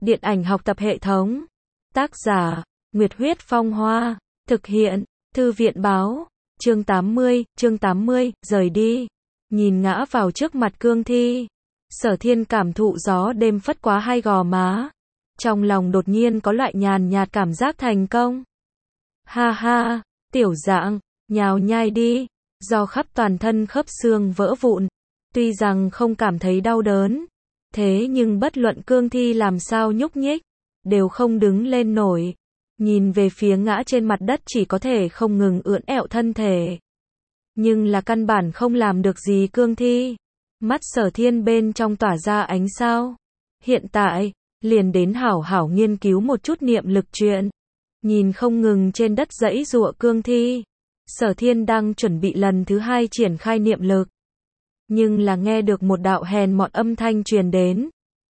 Điện ảnh học tập hệ thống. Tác giả, Nguyệt Huyết Phong Hoa. Thực hiện, Thư viện Báo. Chương 80, rời đi. Nhìn ngã vào trước mặt cương thi. Sở Thiên cảm thụ gió đêm phất quá hai gò má. Trong lòng đột nhiên có loại nhàn nhạt cảm giác thành công. Ha ha, tiểu dạng, nhào nhai đi. Do khắp toàn thân khớp xương vỡ vụn. Tuy rằng không cảm thấy đau đớn. Thế nhưng bất luận cương thi làm sao nhúc nhích. Đều không đứng lên nổi. Nhìn về phía ngã trên mặt đất chỉ có thể không ngừng ưỡn ẹo thân thể. Nhưng là căn bản không làm được gì cương thi. Mắt Sở Thiên bên trong tỏa ra ánh sao. Hiện tại, liền đến hảo hảo nghiên cứu một chút niệm lực chuyện. Nhìn không ngừng trên đất giãy giụa cương thi. Sở Thiên đang chuẩn bị lần thứ 2 triển khai niệm lực. Nhưng là nghe được một đạo hèn mọn âm thanh truyền đến.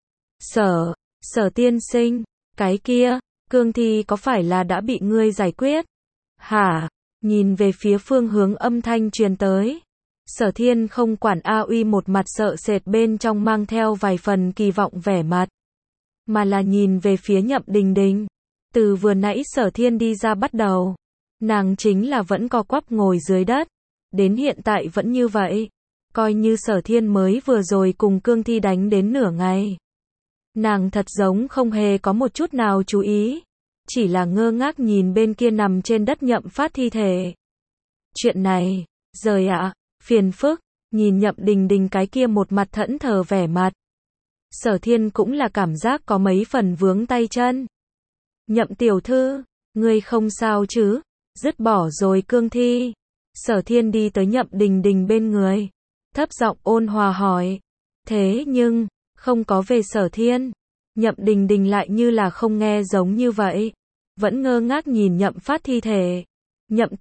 Sở tiên sinh, cái kia, cương thi có phải là đã bị ngươi giải quyết? Hả? Nhìn về phía phương hướng âm thanh truyền tới. Sở Thiên không quản A Uy một mặt sợ sệt bên trong mang theo vài phần kỳ vọng vẻ mặt. Mà là nhìn về phía Nhậm Đình Đình. Từ vừa nãy Sở Thiên đi ra bắt đầu. Nàng chính là vẫn co quắp ngồi dưới đất. Đến hiện tại vẫn như vậy. Coi như Sở Thiên mới vừa rồi cùng cương thi đánh đến nửa ngày. Nàng thật giống không hề có một chút nào chú ý. Chỉ là ngơ ngác nhìn bên kia nằm trên đất Nhậm Phát thi thể. Chuyện này, rời ạ, phiền phức, nhìn Nhậm Đình Đình cái kia một mặt thẫn thờ vẻ mặt. Sở Thiên cũng là cảm giác có mấy phần vướng tay chân. Nhậm tiểu thư, ngươi không sao chứ, dứt bỏ rồi cương thi. Sở Thiên đi tới Nhậm Đình Đình bên người. Thấp giọng ôn hòa hỏi. Thế nhưng, không có về Sở Thiên. Nhậm Đình Đình lại như là không nghe giống như vậy. Vẫn ngơ ngác nhìn Nhậm Phát thi thể. Nhậm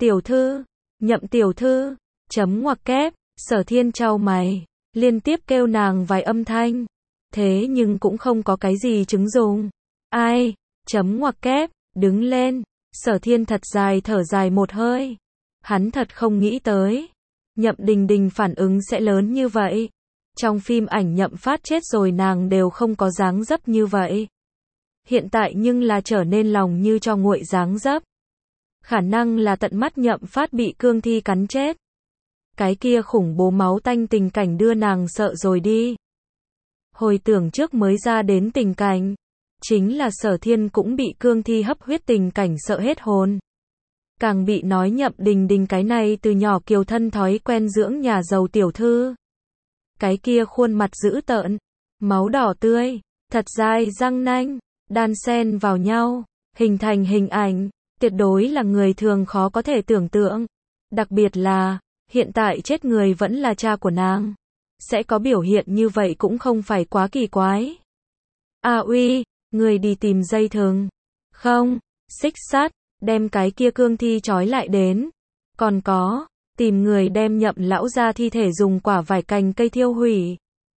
tiểu thư, chấm ngoặc kép. Sở Thiên chau mày. Liên tiếp kêu nàng vài âm thanh. Thế nhưng cũng không có cái gì chứng dùng. Ai, chấm ngoặc kép, đứng lên. Sở Thiên thật dài thở dài một hơi. Hắn thật không nghĩ tới. Nhậm Đình Đình phản ứng sẽ lớn như vậy. Trong phim ảnh Nhậm Phát chết rồi nàng đều không có dáng dấp như vậy. Hiện tại nhưng là trở nên lòng như cho nguội dáng dấp. Khả năng là tận mắt Nhậm Phát bị cương thi cắn chết. Cái kia khủng bố máu tanh tình cảnh đưa nàng sợ rồi đi. Hồi tưởng trước mới ra đến tình cảnh. Chính là Sở Thiên cũng bị cương thi hấp huyết tình cảnh sợ hết hồn. Càng bị nói Nhậm Đình Đình cái này từ nhỏ kiều thân thói quen dưỡng nhà giàu tiểu thư. Cái kia khuôn mặt dữ tợn, máu đỏ tươi, thật dai răng nanh, đan xen vào nhau, hình thành hình ảnh, tuyệt đối là người thường khó có thể tưởng tượng. Đặc biệt là, hiện tại chết người vẫn là cha của nàng. Sẽ có biểu hiện như vậy cũng không phải quá kỳ quái. A Uy, người đi tìm dây thừng. Không, xích sắt, đem cái kia cương thi trói lại đến. Còn có, tìm người đem Nhậm lão gia thi thể dùng quả vải cành cây thiêu hủy.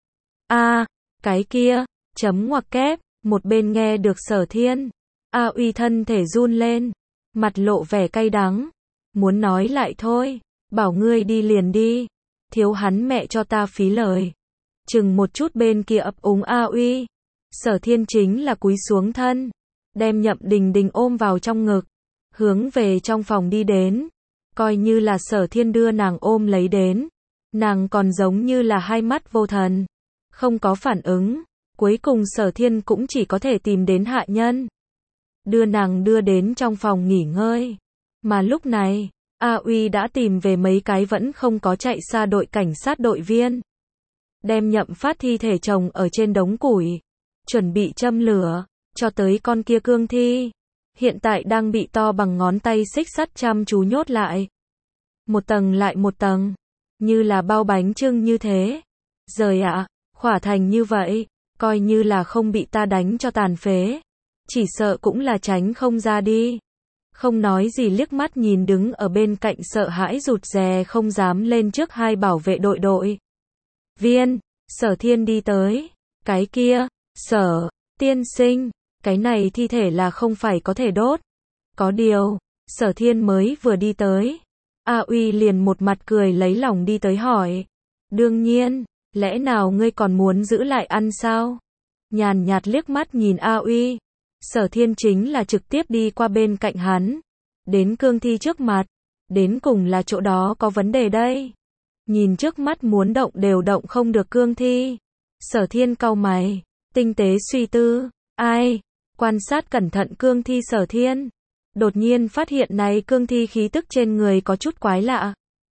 Cái kia, chấm ngoặc kép, một bên nghe được Sở Thiên. A Uy thân thể run lên, mặt lộ vẻ cay đắng. Muốn nói lại thôi, bảo ngươi đi liền đi. Thiếu hắn mẹ cho ta phí lời. Chừng một chút bên kia ấp úng A Uy. Sở Thiên chính là cúi xuống thân. Đem Nhậm Đình Đình ôm vào trong ngực. Hướng về trong phòng đi đến. Coi như là Sở Thiên đưa nàng ôm lấy đến. Nàng còn giống như là hai mắt vô thần. Không có phản ứng. Cuối cùng Sở Thiên cũng chỉ có thể tìm đến hạ nhân. Đưa nàng đưa đến trong phòng nghỉ ngơi. Mà lúc này, A Uy đã tìm về mấy cái vẫn không có chạy xa đội cảnh sát đội viên. Đem Nhậm Phát thi thể chồng ở trên đống củi. Chuẩn bị châm lửa, cho tới con kia cương thi. Hiện tại đang bị to bằng ngón tay xích sắt chăm chú nhốt lại. Một tầng lại một tầng. Như là bao bánh chưng như thế. Rời ạ, khỏa thành như vậy. Coi như là không bị ta đánh cho tàn phế. Chỉ sợ cũng là tránh không ra đi. Không nói gì liếc mắt nhìn đứng ở bên cạnh sợ hãi rụt rè không dám lên trước hai bảo vệ đội viên. Sở Thiên đi tới. Cái kia, Sở tiên sinh, cái này thi thể là không phải có thể đốt. Có điều, Sở Thiên mới vừa đi tới. A Uy liền một mặt cười lấy lòng đi tới hỏi. Đương nhiên, lẽ nào ngươi còn muốn giữ lại ăn sao? nhàn nhạt liếc mắt nhìn A Uy. Sở Thiên chính là trực tiếp đi qua bên cạnh hắn, đến cương thi trước mặt, đến cùng là chỗ đó có vấn đề đây. Nhìn trước mắt muốn động đều động không được cương thi, Sở Thiên cau mày, tinh tế suy tư, ai, quan sát cẩn thận cương thi Sở Thiên, đột nhiên phát hiện này cương thi khí tức trên người có chút quái lạ.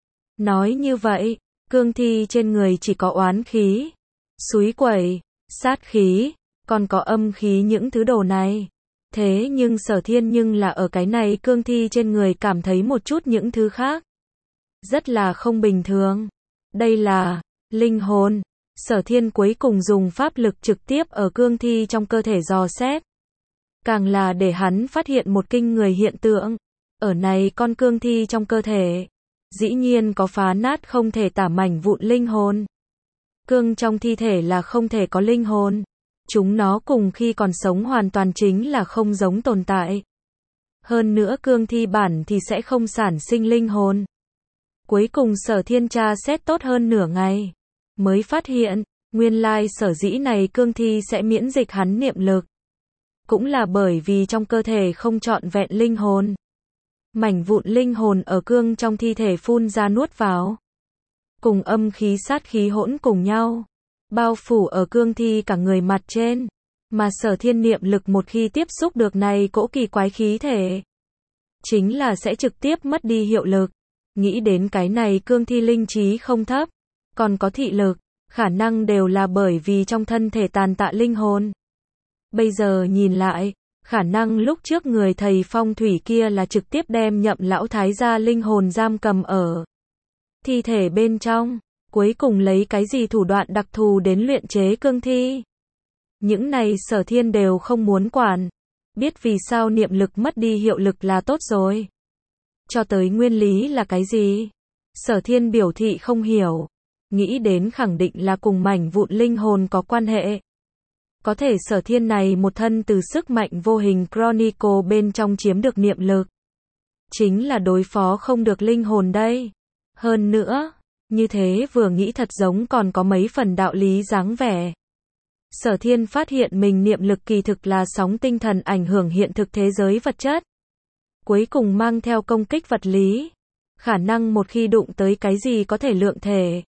Nói như vậy, cương thi trên người chỉ có oán khí, xúi quẩy, sát khí, còn có âm khí những thứ đồ này. Thế nhưng Sở Thiên nhưng là ở cái này cương thi trên người cảm thấy một chút những thứ khác. Rất là không bình thường. Đây là linh hồn. Sở Thiên cuối cùng dùng pháp lực trực tiếp ở cương thi trong cơ thể dò xét. Càng là để hắn phát hiện một kinh người hiện tượng. Ở này con cương thi trong cơ thể, dĩ nhiên có phá nát không thể tả mảnh vụn linh hồn. Cương trong thi thể là không thể có linh hồn. Chúng nó cùng khi còn sống hoàn toàn chính là không giống tồn tại. Hơn nữa cương thi bản thì sẽ không sản sinh linh hồn. Cuối cùng Sở Thiên tra xét tốt hơn nửa ngày, mới phát hiện, nguyên lai sở dĩ này cương thi sẽ miễn dịch hắn niệm lực. Cũng là bởi vì trong cơ thể không trọn vẹn linh hồn. Mảnh vụn linh hồn ở cương trong thi thể phun ra nuốt vào. Cùng âm khí sát khí hỗn cùng nhau. Bao phủ ở cương thi cả người mặt trên. Mà Sở Thiên niệm lực một khi tiếp xúc được này cỗ kỳ quái khí thể, chính là sẽ trực tiếp mất đi hiệu lực. Nghĩ đến cái này cương thi linh trí không thấp, còn có thị lực, khả năng đều là bởi vì trong thân thể tàn tạ linh hồn. Bây giờ nhìn lại, khả năng lúc trước người thầy phong thủy kia là trực tiếp đem Nhậm lão thái gia linh hồn giam cầm ở thi thể bên trong, cuối cùng lấy cái gì thủ đoạn đặc thù đến luyện chế cương thi. Những này Sở Thiên đều không muốn quản, biết vì sao niệm lực mất đi hiệu lực là tốt rồi. Cho tới nguyên lý là cái gì? Sở Thiên biểu thị không hiểu, nghĩ đến khẳng định là cùng mảnh vụn linh hồn có quan hệ. Có thể Sở Thiên này một thân từ sức mạnh vô hình Chronicle bên trong chiếm được niệm lực, chính là đối phó không được linh hồn đây. Hơn nữa, như thế vừa nghĩ thật giống còn có mấy phần đạo lý dáng vẻ. Sở Thiên phát hiện mình niệm lực kỳ thực là sóng tinh thần ảnh hưởng hiện thực thế giới vật chất. Cuối cùng mang theo công kích vật lý. Khả năng một khi đụng tới cái gì có thể lượng thể,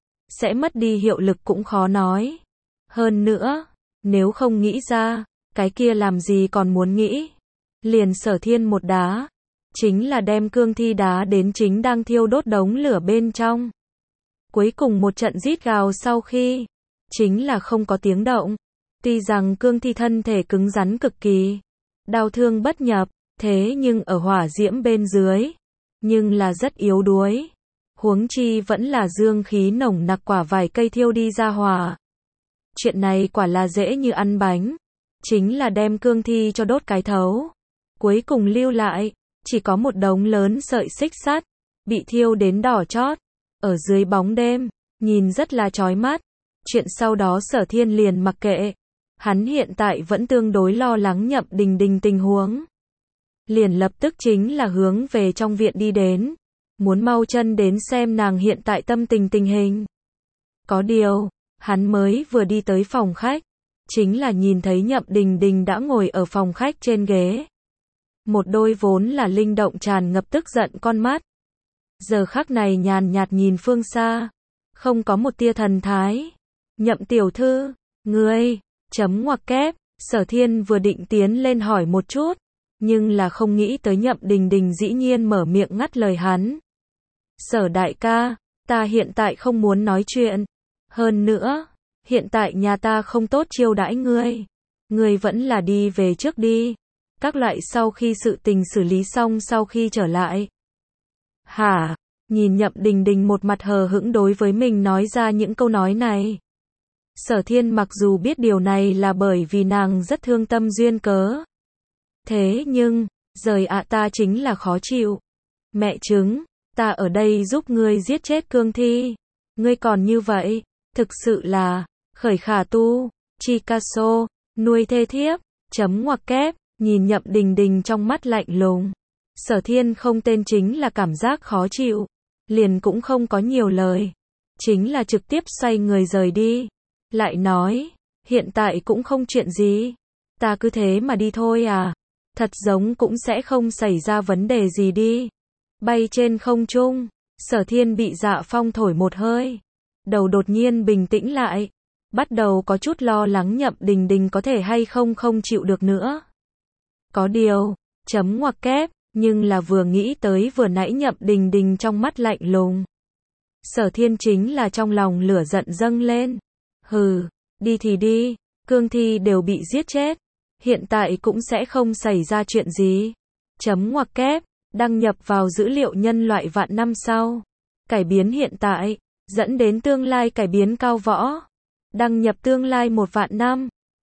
sẽ mất đi hiệu lực cũng khó nói. Hơn nữa, nếu không nghĩ ra, cái kia làm gì còn muốn nghĩ. Liền Sở Thiên một đá, chính là đem cương thi đá đến chính đang thiêu đốt đống lửa bên trong. Cuối cùng một trận rít gào sau khi, chính là không có tiếng động. Tuy rằng cương thi thân thể cứng rắn cực kỳ, đau thương bất nhập, thế nhưng ở hỏa diễm bên dưới, nhưng là rất yếu đuối. Huống chi vẫn là dương khí nồng nặc quả vài cây thiêu đi ra hỏa. Chuyện này quả là dễ như ăn bánh, chính là đem cương thi cho đốt cái thấu. Cuối cùng lưu lại, chỉ có một đống lớn sợi xích sắt, bị thiêu đến đỏ chót, ở dưới bóng đêm, nhìn rất là chói mắt. Chuyện sau đó Sở Thiên liền mặc kệ, hắn hiện tại vẫn tương đối lo lắng Nhậm Đình Đình tình huống. Liền lập tức chính là hướng về trong viện đi đến, muốn mau chân đến xem nàng hiện tại tâm tình tình hình. Có điều, hắn mới vừa đi tới phòng khách, chính là nhìn thấy Nhậm Đình Đình đã ngồi ở phòng khách trên ghế. Một đôi vốn là linh động tràn ngập tức giận con mắt, giờ khắc này nhàn nhạt nhìn phương xa, không có một tia thần thái. Nhậm tiểu thư, ngươi, chấm ngoặc kép, Sở Thiên vừa định tiến lên hỏi một chút, nhưng là không nghĩ tới Nhậm Đình Đình dĩ nhiên mở miệng ngắt lời hắn. Sở đại ca, ta hiện tại không muốn nói chuyện. Hơn nữa, hiện tại nhà ta không tốt chiêu đãi ngươi. Ngươi vẫn là đi về trước đi. Các loại sau khi sự tình xử lý xong sau khi trở lại. Hả? Nhìn Nhậm Đình Đình một mặt hờ hững đối với mình nói ra những câu nói này. Sở Thiên mặc dù biết điều này là bởi vì nàng rất thương tâm duyên cớ. Thế nhưng, rời ta chính là khó chịu. Mẹ chứng, ta ở đây giúp ngươi giết chết cương thi. Ngươi còn như vậy, thực sự là, khởi khả tu, Chicasso, nuôi thê thiếp, chấm ngoặc kép, nhìn Nhậm Đình Đình trong mắt lạnh lùng. Sở Thiên không tên chính là cảm giác khó chịu. Liền cũng không có nhiều lời. Chính là trực tiếp xoay người rời đi. Lại nói, Hiện tại cũng không chuyện gì. Ta cứ thế mà đi thôi à? Thật giống cũng sẽ không xảy ra vấn đề gì đi. Bay trên không trung, Sở Thiên bị Dạ Phong thổi một hơi. Đầu đột nhiên bình tĩnh lại. Bắt đầu có chút lo lắng Nhậm Đình Đình có thể hay không chịu được nữa. Có điều, chấm ngoặc kép, nhưng là vừa nghĩ tới vừa nãy Nhậm Đình Đình trong mắt lạnh lùng. Sở Thiên chính là trong lòng lửa giận dâng lên. Hừ, đi thì đi, cương thi đều bị giết chết. Hiện tại cũng sẽ không xảy ra chuyện gì. Chấm ngoặc kép, đăng nhập vào dữ liệu nhân loại vạn năm sau. Cải biến hiện tại, dẫn đến tương lai cải biến cao võ. Đăng nhập tương lai 1 vạn năm.